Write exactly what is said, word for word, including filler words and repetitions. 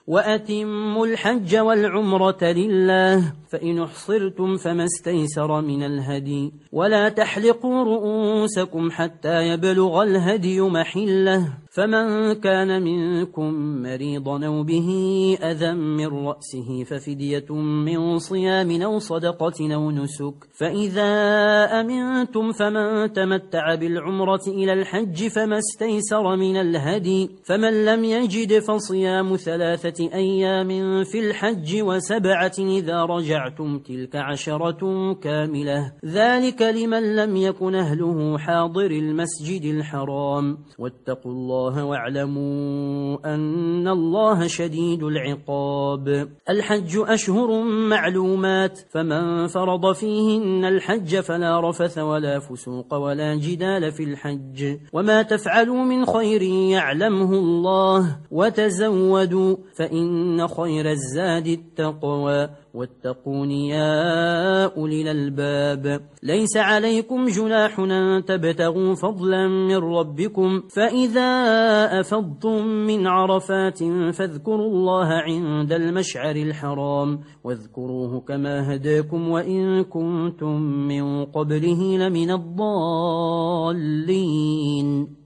وأتموا الحج والعمرة لله، فإن احصرتم فما استيسر من الهدي، ولا تحلقوا رؤوسكم حتى يبلغ الهدي محله، فمن كان منكم مريضا أو به أذى من رأسه ففدية من صيام أو صدقة أو نسك، فإذا أمنتم فمن تمتع بالعمرة إلى الحج فما استيسر من الهدي، فمن لم يجد فصيام ثلاثة أيام في الحج وسبعة إذا رجعتم، تلك عشرة كاملة، ذلك لمن لم يكن أهله حاضر المسجد الحرام، واتقوا الله واعلموا أن الله شديد العقاب. الحج أشهر معلومات، فمن فرض فيهن الحج فلا رفث ولا فسوق ولا جدال في الحج، وما تفعلوا من خير يعلمه الله، وتزودوا فإن خير الزاد التقوى، واتقون يا أولي الألباب. ليس عليكم جناح أن تبتغوا فضلا من ربكم، فإذا أفضتم من عرفات فاذكروا الله عند المشعر الحرام، واذكروه كما هداكم وإن كنتم من قبله لمن الضالين.